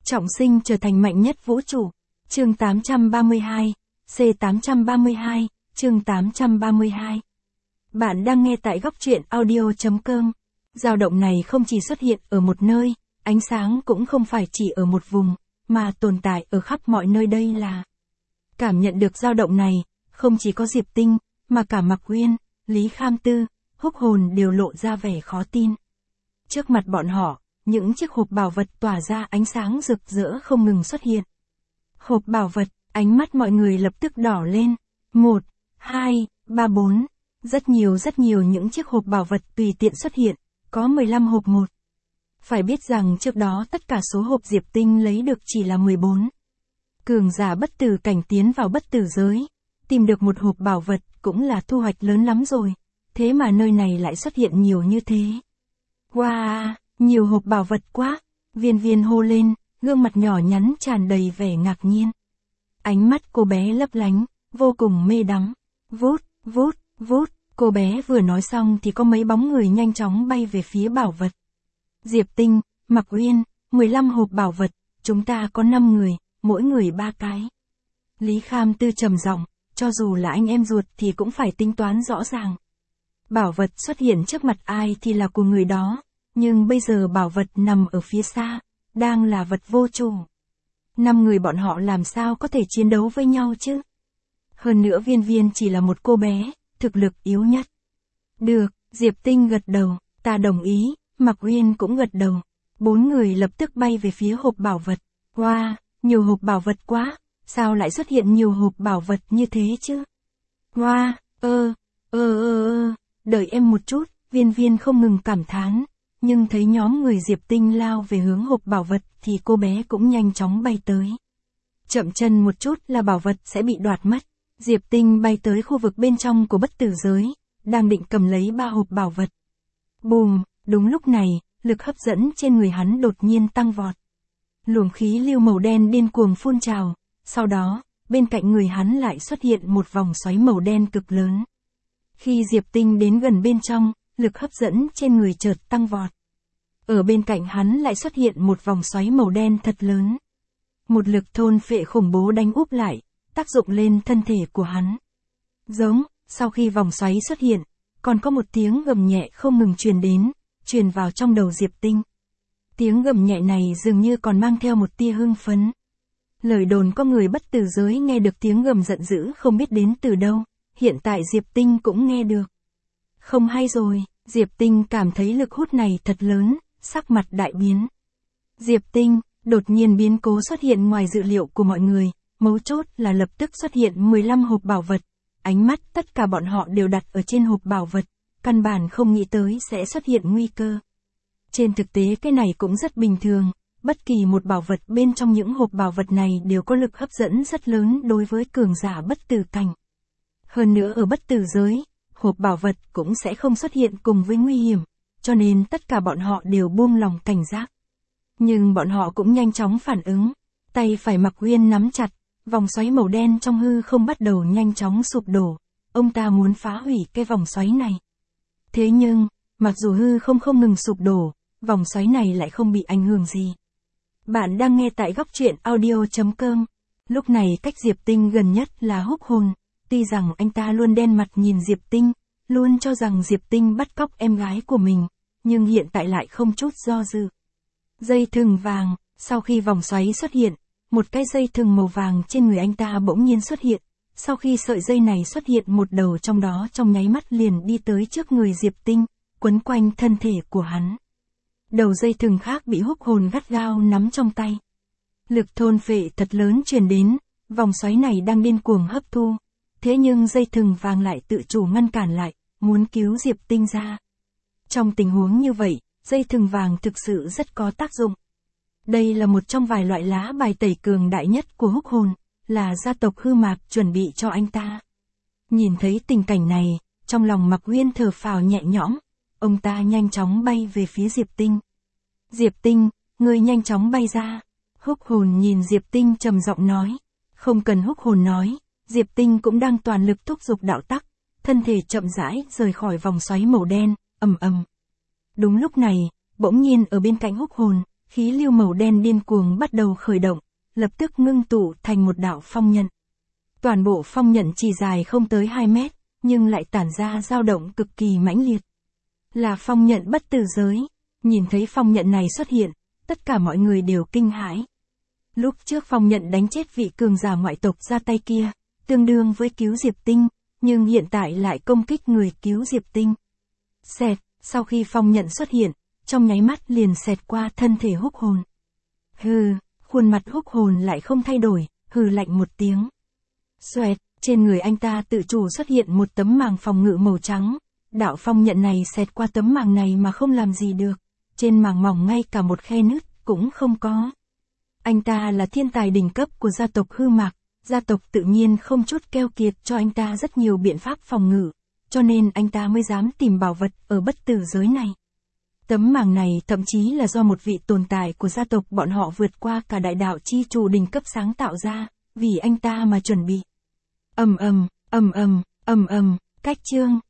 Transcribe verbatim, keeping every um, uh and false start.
Trọng sinh trở thành mạnh nhất vũ trụ. Chương tám trăm ba mươi hai, C tám trăm ba mươi hai, chương tám trăm ba mươi hai. Bạn đang nghe tại góc truyện audio chấm com. Dao động này không chỉ xuất hiện ở một nơi, ánh sáng cũng không phải chỉ ở một vùng, mà tồn tại ở khắp mọi nơi đây là. Cảm nhận được dao động này, không chỉ có Diệp Tinh, mà cả Mạc Uyên, Lý Kham Tư, Húc Hồn đều lộ ra vẻ khó tin. Trước mặt bọn họ, những chiếc hộp bảo vật tỏa ra ánh sáng rực rỡ không ngừng xuất hiện. Hộp bảo vật, ánh mắt mọi người lập tức đỏ lên. Một, hai, ba, bốn. Rất nhiều rất nhiều những chiếc hộp bảo vật tùy tiện xuất hiện, có mười lăm hộp một. Phải biết rằng trước đó tất cả số hộp Diệp Tinh lấy được chỉ là mười bốn. Cường giả bất tử cảnh tiến vào bất tử giới, tìm được một hộp bảo vật cũng là thu hoạch lớn lắm rồi, thế mà nơi này lại xuất hiện nhiều như thế. Wow, nhiều hộp bảo vật quá, Viên Viên hô lên, gương mặt nhỏ nhắn tràn đầy vẻ ngạc nhiên. Ánh mắt cô bé lấp lánh, vô cùng mê đắm. Vút, vút, vút, cô bé vừa nói xong thì có mấy bóng người nhanh chóng bay về phía bảo vật. Diệp Tinh, Mạc Uyên, mười lăm hộp bảo vật, chúng ta có năm người, mỗi người ba cái. Lý Kham Tư trầm giọng, cho dù là anh em ruột thì cũng phải tính toán rõ ràng. Bảo vật xuất hiện trước mặt ai thì là của người đó, nhưng bây giờ bảo vật nằm ở phía xa, đang là vật vô chủ. Năm người bọn họ làm sao có thể chiến đấu với nhau chứ? Hơn nữa Viên Viên chỉ là một cô bé, thực lực yếu nhất. Được, Diệp Tinh gật đầu, ta đồng ý, Mạc Uyên cũng gật đầu. Bốn người lập tức bay về phía hộp bảo vật. Wow, nhiều hộp bảo vật quá, sao lại xuất hiện nhiều hộp bảo vật như thế chứ? Wow, ơ, ơ ơ ơ, đợi em một chút, Viên Viên không ngừng cảm thán. Nhưng thấy nhóm người Diệp Tinh lao về hướng hộp bảo vật thì cô bé cũng nhanh chóng bay tới. Chậm chân một chút là bảo vật sẽ bị đoạt mất. Diệp Tinh bay tới khu vực bên trong của bất tử giới, đang định cầm lấy ba hộp bảo vật. Bùm, đúng lúc này, lực hấp dẫn trên người hắn đột nhiên tăng vọt. Luồng khí lưu màu đen điên cuồng phun trào, sau đó, bên cạnh người hắn lại xuất hiện một vòng xoáy màu đen cực lớn. Khi Diệp Tinh đến gần bên trong, lực hấp dẫn trên người chợt tăng vọt. Ở bên cạnh hắn lại xuất hiện một vòng xoáy màu đen thật lớn. Một lực thôn phệ khủng bố đánh úp lại, tác dụng lên thân thể của hắn. Giống, sau khi vòng xoáy xuất hiện, còn có một tiếng gầm nhẹ không ngừng truyền đến, truyền vào trong đầu Diệp Tinh. Tiếng gầm nhẹ này dường như còn mang theo một tia hưng phấn. Lời đồn có người bất tử giới nghe được tiếng gầm giận dữ không biết đến từ đâu, hiện tại Diệp Tinh cũng nghe được. Không hay rồi, Diệp Tinh cảm thấy lực hút này thật lớn, sắc mặt đại biến. Diệp Tinh, đột nhiên biến cố xuất hiện ngoài dự liệu của mọi người, mấu chốt là lập tức xuất hiện mười lăm hộp bảo vật. Ánh mắt tất cả bọn họ đều đặt ở trên hộp bảo vật, căn bản không nghĩ tới sẽ xuất hiện nguy cơ. Trên thực tế cái này cũng rất bình thường, bất kỳ một bảo vật bên trong những hộp bảo vật này đều có lực hấp dẫn rất lớn đối với cường giả bất tử cảnh. Hơn nữa ở bất tử giới, hộp bảo vật cũng sẽ không xuất hiện cùng với nguy hiểm, cho nên tất cả bọn họ đều buông lòng cảnh giác. Nhưng bọn họ cũng nhanh chóng phản ứng, tay phải Mạc Uyên nắm chặt, vòng xoáy màu đen trong hư không bắt đầu nhanh chóng sụp đổ, ông ta muốn phá hủy cái vòng xoáy này. Thế nhưng, mặc dù hư không không ngừng sụp đổ, vòng xoáy này lại không bị ảnh hưởng gì. Bạn đang nghe tại góc truyện audio chấm com. Lúc này cách Diệp Tinh gần nhất là Húc Hồn, tuy rằng anh ta luôn đen mặt nhìn Diệp Tinh, luôn cho rằng Diệp Tinh bắt cóc em gái của mình, nhưng hiện tại lại không chút do dự. Dây thừng vàng, sau khi vòng xoáy xuất hiện, một cái dây thừng màu vàng trên người anh ta bỗng nhiên xuất hiện, sau khi sợi dây này xuất hiện một đầu trong đó trong nháy mắt liền đi tới trước người Diệp Tinh, quấn quanh thân thể của hắn. Đầu dây thừng khác bị Húc Hồn gắt gao nắm trong tay. Lực thôn phệ thật lớn truyền đến, vòng xoáy này đang điên cuồng hấp thu, thế nhưng dây thừng vàng lại tự chủ ngăn cản lại, muốn cứu Diệp Tinh ra. Trong tình huống như vậy, dây thừng vàng thực sự rất có tác dụng. Đây là một trong vài loại lá bài tẩy cường đại nhất của Húc Hồn, là gia tộc Hư Mạc chuẩn bị cho anh ta. Nhìn thấy tình cảnh này, trong lòng Mạc Uyên thở phào nhẹ nhõm, ông ta nhanh chóng bay về phía Diệp Tinh. Diệp Tinh, ngươi nhanh chóng bay ra. Húc Hồn nhìn Diệp Tinh trầm giọng nói. Không cần Húc Hồn nói, Diệp Tinh cũng đang toàn lực thúc giục đạo tắc, thân thể chậm rãi rời khỏi vòng xoáy màu đen, ầm ầm. Đúng lúc này, bỗng nhiên ở bên cạnh Húc Hồn, khí lưu màu đen điên cuồng bắt đầu khởi động, lập tức ngưng tụ thành một đạo phong nhận. Toàn bộ phong nhận chỉ dài không tới hai mét, nhưng lại tản ra dao động cực kỳ mãnh liệt. Là phong nhận bất tử giới. Nhìn thấy phong nhận này xuất hiện, tất cả mọi người đều kinh hãi. Lúc trước phong nhận đánh chết vị cường giả ngoại tộc ra tay kia, tương đương với cứu Diệp Tinh, nhưng hiện tại lại công kích người cứu Diệp Tinh. Xẹt, sau khi phong nhận xuất hiện, trong nháy mắt liền xẹt qua thân thể Húc Hồn. Hừ, khuôn mặt Húc Hồn lại không thay đổi, hừ lạnh một tiếng. Xoẹt, trên người anh ta tự chủ xuất hiện một tấm màng phòng ngự màu trắng. Đạo phong nhận này xẹt qua tấm màng này mà không làm gì được. Trên màng mỏng ngay cả một khe nứt cũng không có. Anh ta là thiên tài đỉnh cấp của gia tộc Hư Mạc, gia tộc tự nhiên không chút keo kiệt cho anh ta rất nhiều biện pháp phòng ngự, cho nên anh ta mới dám tìm bảo vật ở bất tử giới này. Tấm màng này thậm chí là do một vị tồn tại của gia tộc bọn họ vượt qua cả đại đạo chi chủ đỉnh cấp sáng tạo ra, vì anh ta mà chuẩn bị. Ầm ầm, ầm ầm, ầm ầm, cách chương.